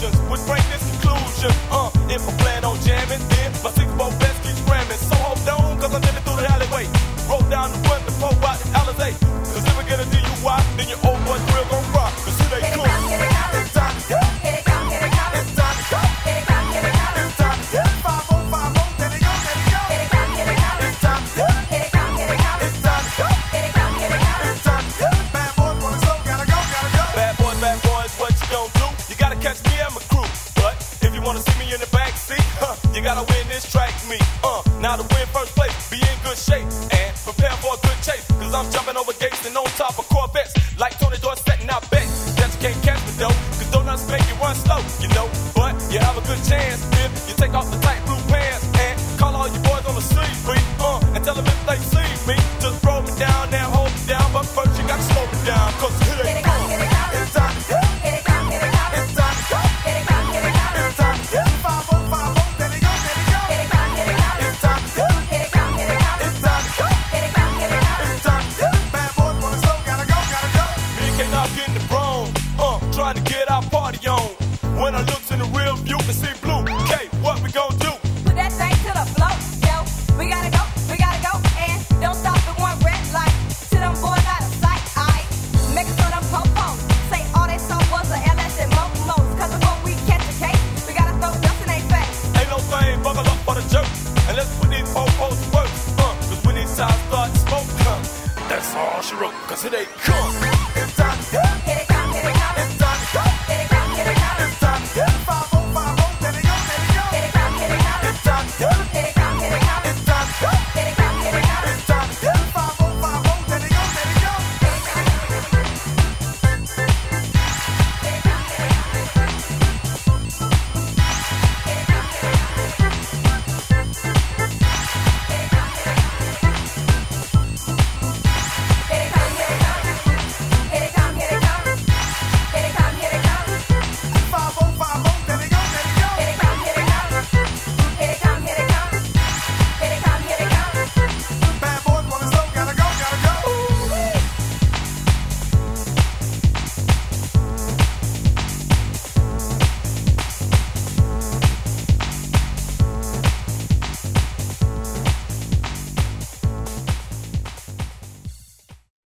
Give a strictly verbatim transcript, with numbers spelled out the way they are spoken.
illusions would bring this conclusion. Uh, if I plan on jamming, then my six four best keeps cramming. So hold on, cause I'm living through the alleyway. Roll down the front, the four out the Alizé. Cause if I get a D U I, then your old boy drill gon' rock. Cause who they cool? It's time to go. It's time to go. It's time to go. It's time to go. five oh five oh, there they go, there they go. It's time to go. It's time to go. It's time to go. It's time to go. Bad boys wanna slow, gotta go, gotta go. Bad boys, bad boys, what you gon' do? You gotta catch me and my crew. But if you wanna see me in the backseat, huh, you gotta win this track meet. Uh, now to win first place, be in good shape and prepare for a good chase. Cause I'm jumping over gates and on top of Corvettes. Like Tony Dorsett, and I bet that you can't catch me though. Cause donuts make you run slow, you know. But you have a good chance if you take off the tight blue pants and call all your boys on the C V. Uh, and tell them if they see me, just roll me down and hold me down. But first you gotta slow me down, cause here they come. It's time to go. It's time to go. It's time to go. It's time to go. five oh five oh, there they go, there they go. It's time to go. It's time to go. It's time to go. It's time to go. Bad boys wanna slow, gotta go, gotta go. Me and K-Knock in the Bronx, uh, trying to get our party on. When I look in the real view and see blue.